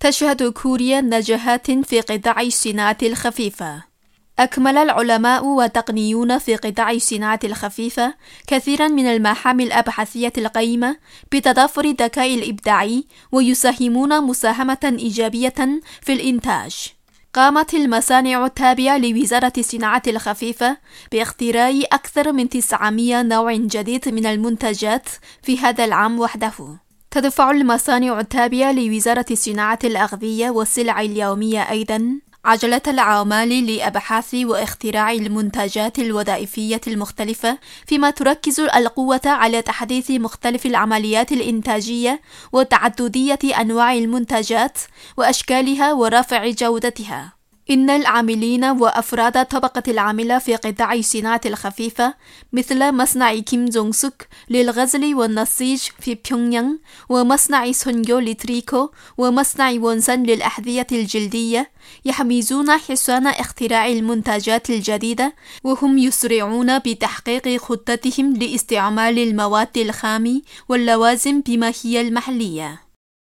تشهد كوريا نجاحات في قطاع الصناعة الخفيفة. أكمل العلماء والتقنيون في قطاع الصناعة الخفيفة كثيرا من المهام الأبحاثية القائمة بتضافر الذكاء الإبداعي، ويساهمون مساهمة إيجابية في الإنتاج. قامت المصانع التابعة لوزارة الصناعة الخفيفة باختراع أكثر من 900 نوع جديد من المنتجات في هذا العام وحده. تدفع المصانع التابعة لوزارة الصناعة الأغذية والسلع اليومية أيضا عجلة العمال لأبحاث واختراع المنتجات الوظائفية المختلفة، فيما تركز القوة على تحديث مختلف العمليات الإنتاجية وتعددية أنواع المنتجات وأشكالها ورفع جودتها. إن العاملين وأفراد طبقة العاملة في قطاع الصناعة الخفيفة مثل مصنع كيم جونغ سوك للغزل والنسيج في بيونغيانغ، ومصنع سونجو لتريكو، ومصنع وونسان للأحذية الجلدية يحمزون حصان اختراع المنتجات الجديدة، وهم يسرعون بتحقيق خطتهم لاستعمال المواد الخام واللوازم بما هي المحلية.